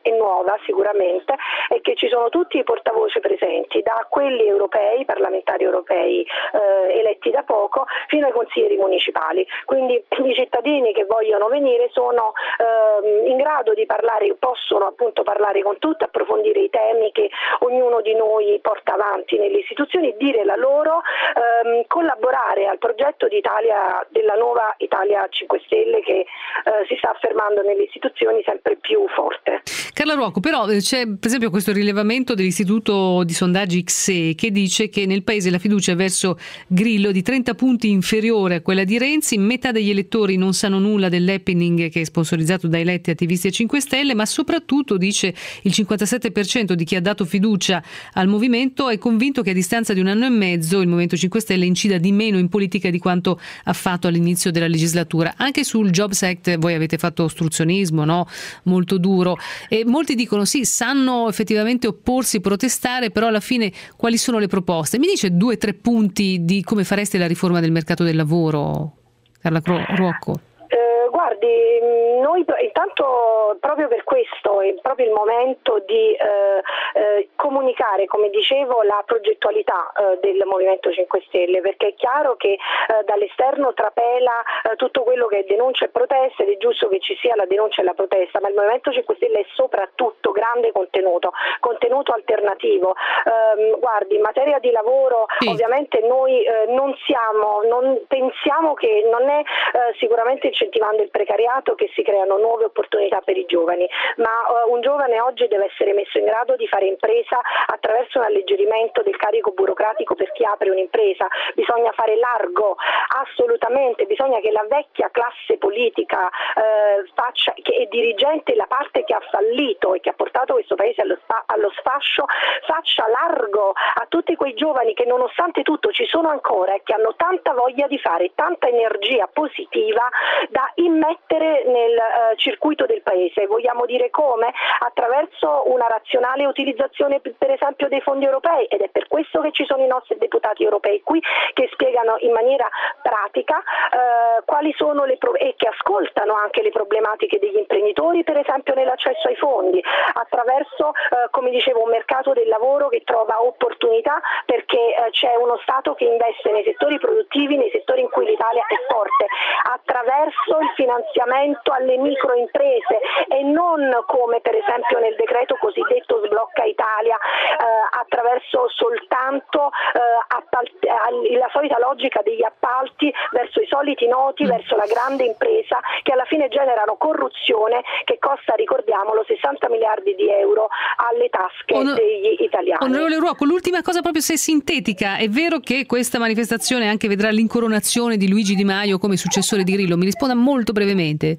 nuova sicuramente è che ci sono tutti i portavoce presenti, da quelli europei, parlamentari europei eh, eletti da poco, fino ai consiglieri municipali. Quindi i cittadini che vogliono venire sono eh, in grado di parlare, possono appunto parlare con tutti, approfondire i temi che ognuno di noi porta avanti nelle istituzioni, dire la loro, ehm, collaborare al progetto di Italia, della nuova Italia cinque Stelle che eh, si sta affermando nelle istituzioni sempre più forte. Carla Ruocco, però c'è per esempio questo rilevamento dell'istituto di sondaggi X E che dice che nel paese la fiducia verso Grillo è di trenta punti inferiore a quella di Renzi, metà degli elettori non sanno nulla dell'happening che è sponsorizzato da eletti attivisti a cinque Stelle, ma soprattutto, dice, il cinquantasette per cento di chi ha dato fiducia al movimento è convinto che a distanza di un anno e mezzo il Movimento cinque Stelle incida di meno in politica di quanto ha fatto all'inizio della legislatura. Anche sul Jobs Act voi avete fatto ostruzionismo, no? Molto duro, e molti dicono sì, sanno effettivamente opporsi, protestare, però alla fine quali sono le proposte? Mi dice due o tre punti di come fareste la riforma del mercato del lavoro, Carla Ruocco? Eh, guardi, noi intanto proprio per questo è proprio il momento di eh, eh, comunicare, come dicevo, la progettualità eh, del Movimento cinque Stelle, perché è chiaro che eh, dall'esterno trapela eh, tutto quello che è denuncia e protesta, ed è giusto che ci sia la denuncia e la protesta, ma il Movimento cinque Stelle è soprattutto grande contenuto, contenuto alternativo. Eh, guardi, in materia di lavoro sì. Ovviamente noi eh, non siamo, non pensiamo che non è eh, sicuramente incentivando il precariato che si creano nuove opportunità per i giovani, ma uh, un giovane oggi deve essere messo in grado di fare impresa attraverso un alleggerimento del carico burocratico per chi apre un'impresa. Bisogna fare largo, assolutamente, bisogna che la vecchia classe politica uh, faccia, che è dirigente, la parte che ha fallito e che ha portato questo paese allo, spa, allo sfascio, faccia largo a tutti quei giovani che nonostante tutto ci sono ancora e che hanno tanta voglia di fare, tanta energia positiva da immettere nel uh, circuito del paese. Vogliamo dire come? Attraverso una razionale utilizzazione per esempio dei fondi europei, ed è per questo che ci sono i nostri deputati europei qui che spiegano in maniera pratica uh, quali sono le pro- e che ascoltano anche le problematiche degli imprenditori, per esempio nell'accesso ai fondi, attraverso uh, come dicevo un mercato del lavoro che trova opportunità, perché uh, c'è uno Stato che investe nei settori produttivi, nei settori in cui l'Italia è forte, attraverso il finanziamento alle microimprese e non come per esempio nel decreto cosiddetto Sblocca Italia eh, attraverso soltanto eh, appalti, la solita logica degli appalti verso i soliti noti, mm. verso la grande impresa, che alla fine generano corruzione che costa, ricordiamolo, sessanta miliardi di euro alle tasche Ono- degli italiani. Onorevole Ruocco, l'ultima cosa proprio se sintetica, è vero che questa manifestazione anche vedrà l'incoronazione di Luigi Di Maio come successore di Grillo? Mi risponda molto brevemente.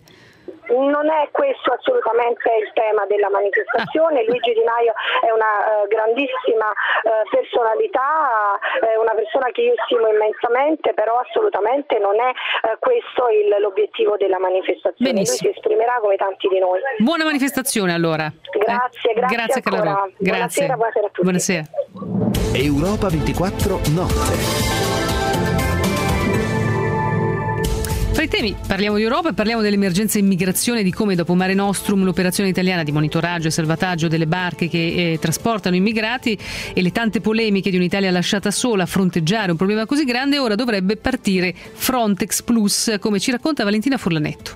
Non è questo assolutamente il tema della manifestazione. Luigi Di Maio è una uh, grandissima uh, personalità, è una persona che io stimo immensamente, però assolutamente non è uh, questo il, l'obiettivo della manifestazione. Benissimo. Lui si esprimerà come tanti di noi. Buona manifestazione allora. Grazie, eh? grazie, grazie ancora. Grazie. Buonasera, buonasera a tutti. Buonasera. Europa ventiquattro notte. Tra i temi parliamo di Europa e parliamo dell'emergenza immigrazione, di come dopo Mare Nostrum, l'operazione italiana di monitoraggio e salvataggio delle barche che eh, trasportano immigrati, e le tante polemiche di un'Italia lasciata sola a fronteggiare un problema così grande, ora dovrebbe partire Frontex Plus, come ci racconta Valentina Furlanetto.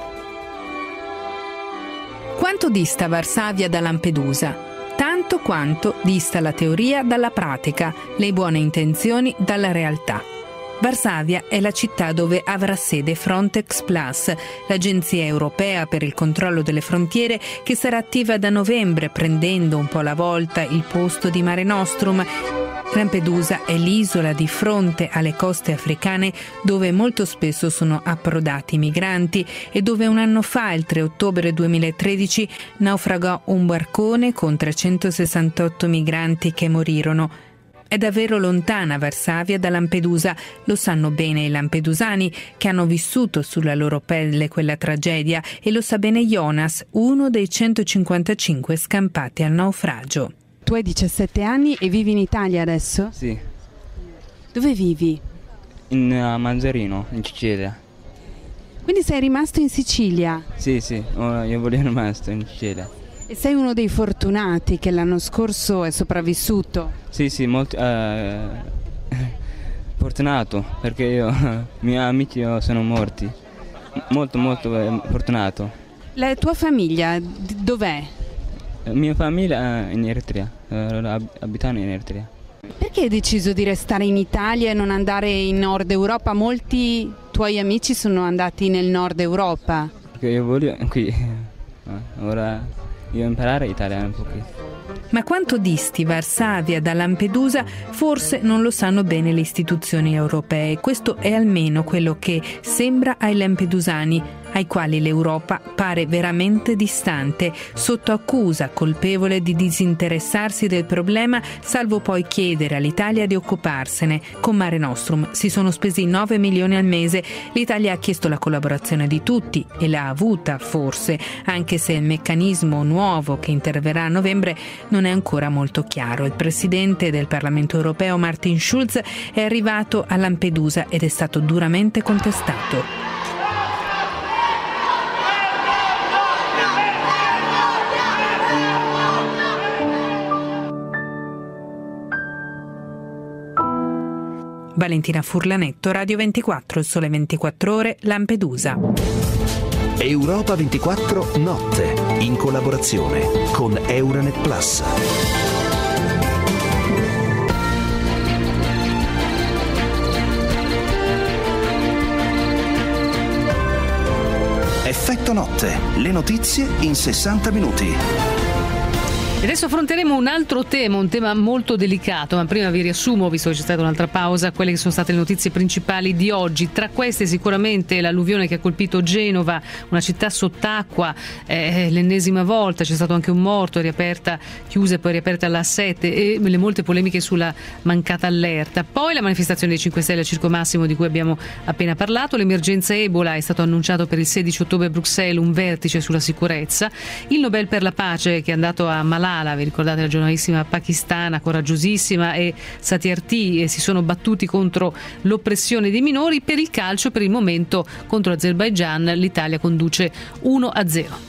Quanto dista Varsavia da Lampedusa? Tanto quanto dista la teoria dalla pratica, le buone intenzioni dalla realtà. Varsavia è la città dove avrà sede Frontex Plus, l'agenzia europea per il controllo delle frontiere che sarà attiva da novembre, prendendo un po' alla volta il posto di Mare Nostrum. Lampedusa è l'isola di fronte alle coste africane dove molto spesso sono approdati i migranti e dove un anno fa, il tre ottobre duemilatredici, naufragò un barcone con trecentosessantotto migranti che morirono. È davvero lontana Varsavia da Lampedusa, lo sanno bene i lampedusani che hanno vissuto sulla loro pelle quella tragedia, e lo sa bene Jonas, uno dei centocinquantacinque scampati al naufragio. Tu hai diciassette anni e vivi in Italia adesso? Sì. Dove vivi? In uh, Manzarino, in Sicilia. Quindi sei rimasto in Sicilia? Sì, sì, io volevo rimasto in Sicilia. E sei uno dei fortunati che l'anno scorso è sopravvissuto? Sì, sì, molto eh, fortunato, perché io, i miei amici sono morti. Molto, molto eh, fortunato. La tua famiglia dov'è? La mia famiglia è in Eritrea, eh, abitano in Eritrea. Perché hai deciso di restare in Italia e non andare in Nord Europa? Molti tuoi amici sono andati nel Nord Europa. Perché io voglio qui, ora io imparare italiano un pochino. Ma quanto disti Varsavia da Lampedusa forse non lo sanno bene le istituzioni europee. Questo è almeno quello che sembra ai lampedusani, ai quali l'Europa pare veramente distante, sotto accusa, colpevole di disinteressarsi del problema, salvo poi chiedere all'Italia di occuparsene. Con Mare Nostrum si sono spesi nove milioni al mese. L'Italia ha chiesto la collaborazione di tutti e l'ha avuta forse, anche se il meccanismo nuovo che interverrà a novembre non è ancora molto chiaro. Il presidente del Parlamento europeo Martin Schulz è arrivato a Lampedusa ed è stato duramente contestato. Valentina Furlanetto, Radio ventiquattro, Il Sole ventiquattro Ore, Lampedusa. Europa ventiquattro Notte, in collaborazione con Euranet Plus. Effetto Notte, le notizie in sessanta minuti. E adesso affronteremo un altro tema, un tema molto delicato, ma prima vi riassumo, visto che c'è stata un'altra pausa, quelle che sono state le notizie principali di oggi. Tra queste sicuramente l'alluvione che ha colpito Genova, una città sott'acqua, eh, l'ennesima volta, c'è stato anche un morto, è riaperta, chiusa e poi riaperta alla sette, e le molte polemiche sulla mancata allerta. Poi la manifestazione dei cinque Stelle a Circo Massimo di cui abbiamo appena parlato, l'emergenza Ebola, è stato annunciato per il sedici ottobre a Bruxelles un vertice sulla sicurezza, il Nobel per la pace che è andato a Malala, vi ricordate la giornalissima pakistana coraggiosissima, e Satyarthi, e si sono battuti contro l'oppressione dei minori. Per il calcio, per il momento contro l'Azerbaigian l'Italia conduce uno a zero.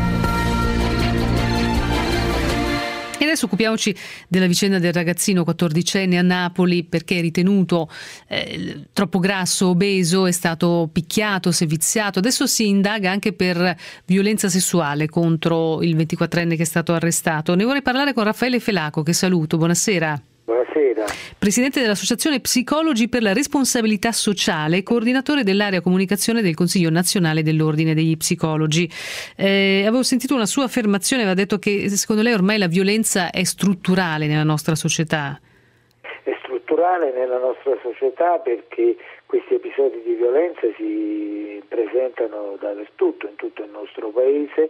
E adesso occupiamoci della vicenda del ragazzino quattordicenne a Napoli, perché è ritenuto eh, troppo grasso, obeso, è stato picchiato, seviziato. Adesso si indaga anche per violenza sessuale contro il ventiquattrenne che è stato arrestato. Ne vorrei parlare con Raffaele Felaco, che saluto. Buonasera. Buonasera. Presidente dell'Associazione Psicologi per la Responsabilità Sociale, coordinatore dell'area comunicazione del Consiglio Nazionale dell'Ordine degli Psicologi. Eh, avevo sentito una sua affermazione, aveva detto che secondo lei ormai la violenza è strutturale nella nostra società. È strutturale nella nostra società perché questi episodi di violenza si presentano dappertutto, in tutto il nostro paese,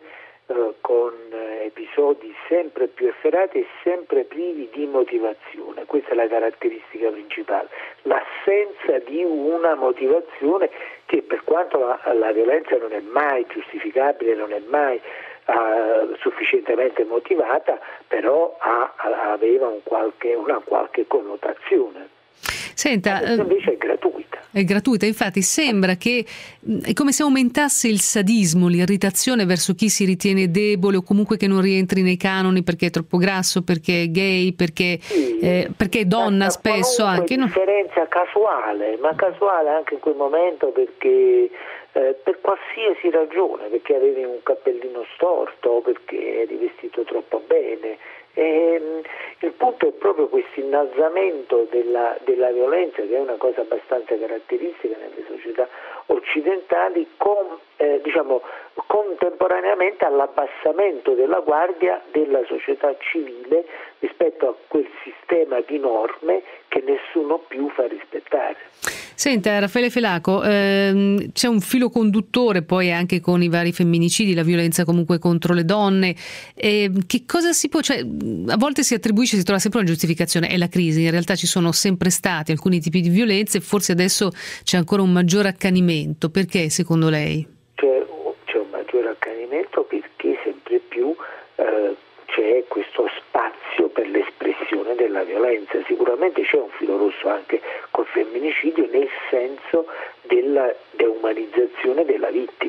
con episodi sempre più efferati e sempre privi di motivazione. Questa è la caratteristica principale, l'assenza di una motivazione che, per quanto la, la violenza non è mai giustificabile, non è mai uh, sufficientemente motivata, però ha, aveva un qualche, una qualche connotazione. Senta, adesso invece è gratuita. È gratuita, infatti sembra che è come se aumentasse il sadismo, l'irritazione verso chi si ritiene debole o comunque che non rientri nei canoni perché è troppo grasso, perché è gay, perché, sì, eh, perché è donna spesso anche. Una differenza no? casuale, ma casuale anche in quel momento perché eh, per qualsiasi ragione, perché avevi un cappellino storto, perché eri vestito troppo bene. E, il punto è proprio questo innalzamento della, della violenza, che è una cosa abbastanza caratteristica nelle società occidentali, con, eh, diciamo, contemporaneamente all'abbassamento della guardia della società civile rispetto a quel sistema di norme che nessuno più fa rispettare. Senta, Raffaele Felaco, ehm, c'è un filo conduttore poi anche con i vari femminicidi, la violenza comunque contro le donne. Eh, che cosa si può, cioè, a volte si attribuisce, si trova sempre una giustificazione, è la crisi, in realtà ci sono sempre stati alcuni tipi di violenze e forse adesso c'è ancora un maggiore accanimento. Perché secondo lei? C'è, c'è un maggiore accanimento perché sempre più eh, c'è questo spazio per l'espressione della violenza. Sicuramente c'è un filo rosso anche col femminicidio nel senso della deumanizzazione della vittima,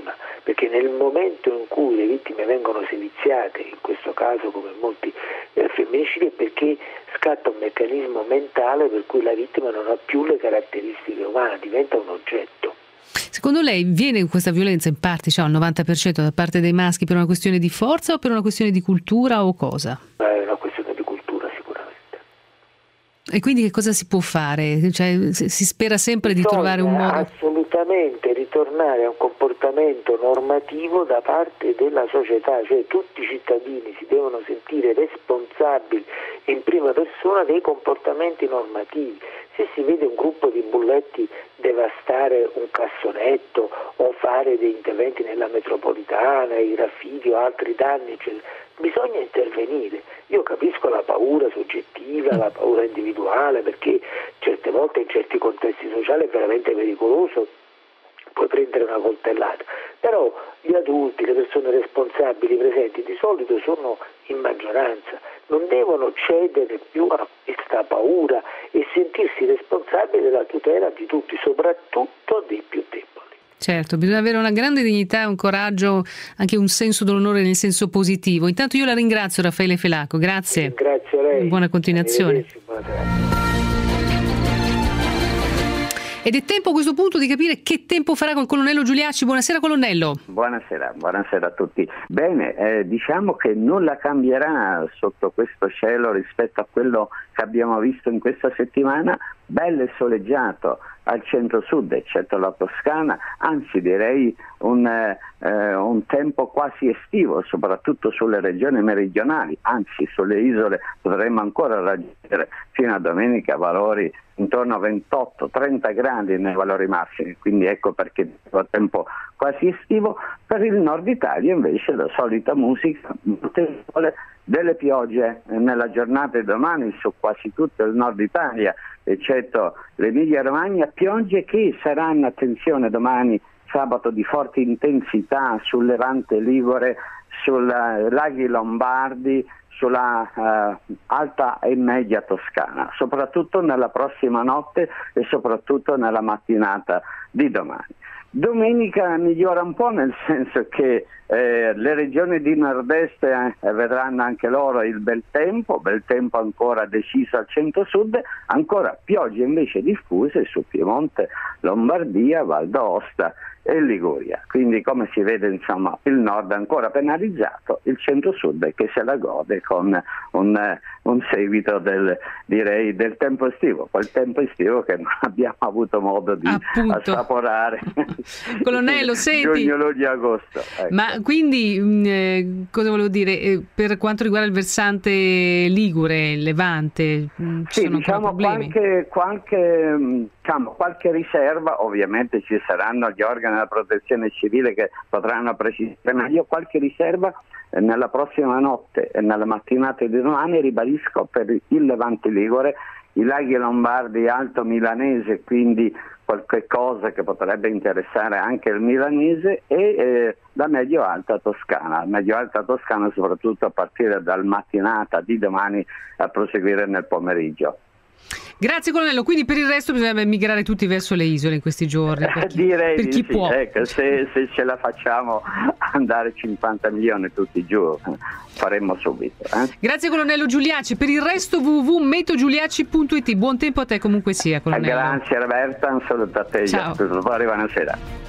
perché nel momento in cui le vittime vengono seviziate, in questo caso come molti eh, femminicidi, è perché scatta un meccanismo mentale per cui la vittima non ha più le caratteristiche umane, diventa un oggetto. Secondo lei viene questa violenza in parte, cioè al novanta per cento da parte dei maschi, per una questione di forza o per una questione di cultura o cosa? È una questione di cultura sicuramente. E quindi che cosa si può fare? Cioè, si spera sempre di Bisogna trovare un modo? Assolutamente ritornare a un comportamento normativo da parte della società, cioè tutti i cittadini si devono sentire responsabili in prima persona dei comportamenti normativi. Se si vede un gruppo di bulletti devastare un cassonetto o fare dei interventi nella metropolitana, i graffiti o altri danni, eccetera, bisogna intervenire. Io capisco la paura soggettiva, la paura individuale, perché certe volte in certi contesti sociali è veramente pericoloso, puoi prendere una coltellata, però gli adulti, le persone responsabili presenti di solito sono in maggioranza, non devono cedere più a questa paura e sentirsi responsabili della tutela di tutti, soprattutto dei più deboli. Certo, bisogna avere una grande dignità, un coraggio, anche un senso dell'onore nel senso positivo. Intanto io la ringrazio, Raffaele Felaco, grazie. Grazie a lei. Buona continuazione. Buona Ed è tempo a questo punto di capire che tempo farà col colonnello Giuliacci. Buonasera colonnello. Buonasera, buonasera a tutti. Bene, eh, diciamo che nulla cambierà sotto questo cielo rispetto a quello che abbiamo visto in questa settimana, bello e soleggiato al centro-sud, eccetto la Toscana, anzi direi un, eh, un tempo quasi estivo, soprattutto sulle regioni meridionali, anzi sulle isole potremmo ancora raggiungere fino a domenica valori intorno a ventotto trenta gradi nei valori massimi, quindi ecco perché è tempo quasi estivo. Per il nord Italia invece la solita musica, notevole delle piogge nella giornata di domani su quasi tutto il nord Italia, eccetto l'Emilia Romagna, piogge che saranno, attenzione, domani sabato di forte intensità sul Levante Ligure, sui laghi Lombardi, sulla uh, alta e media Toscana, soprattutto nella prossima notte e soprattutto nella mattinata di domani. Domenica migliora un po', nel senso che eh, le regioni di nord-est eh, vedranno anche loro il bel tempo, bel tempo ancora deciso al centro-sud, ancora piogge invece diffuse su Piemonte, Lombardia, Val d'Aosta e Liguria. Quindi come si vede, insomma, il nord ancora penalizzato, il centro-sud che se la gode con un, un seguito del, direi, del tempo estivo, quel tempo estivo che non abbiamo avuto modo di Appunto. assaporare. Colonnello, senti, giugno, luglio, agosto. Ecco. Ma quindi eh, cosa volevo dire, eh, per quanto riguarda il versante ligure, il Levante, mh, ci sì, sono diciamo ancora problemi? Qualche, qualche, diciamo, qualche riserva, ovviamente ci saranno gli organi della protezione civile che potranno precisare meglio, qualche riserva eh, nella prossima notte e nella mattinata di domani, ribadisco, per il Levante Ligure, i laghi Lombardi, Alto Milanese, quindi qualche cosa che potrebbe interessare anche il milanese, e eh, la medio-alta Toscana, medio-alta Toscana soprattutto a partire dal mattinata di domani a proseguire nel pomeriggio. Grazie colonnello, quindi per il resto bisogna migrare tutti verso le isole in questi giorni, per chi, direi per chi di può. Sì, ecco, se, se ce la facciamo andare cinquanta milioni tutti giù, faremo subito. Eh? Grazie colonnello Giuliacci, per il resto w w w punto meteo giuliacci punto i t. Buon tempo a te comunque sia, colonnello. Grazie Roberta, un saluto a te. Ciao. Buonasera.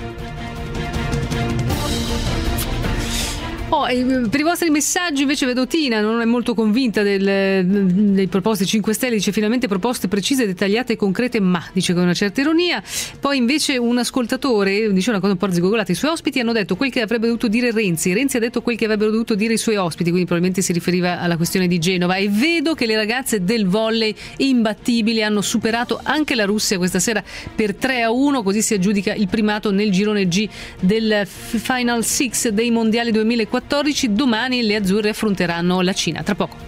Oh, per i vostri messaggi invece vedo Tina, non è molto convinta del, dei proposte cinque Stelle, dice finalmente proposte precise, dettagliate e concrete, ma dice con una certa ironia. Poi invece un ascoltatore dice una cosa un po' arzigogolata: i suoi ospiti hanno detto quel che avrebbe dovuto dire Renzi, Renzi ha detto quel che avrebbero dovuto dire i suoi ospiti, quindi probabilmente si riferiva alla questione di Genova. E vedo che le ragazze del volley imbattibili hanno superato anche la Russia questa sera per tre a uno, così si aggiudica il primato nel girone G del Final Six dei mondiali duemilaquattordici. Domani le azzurre affronteranno la Cina. Tra poco.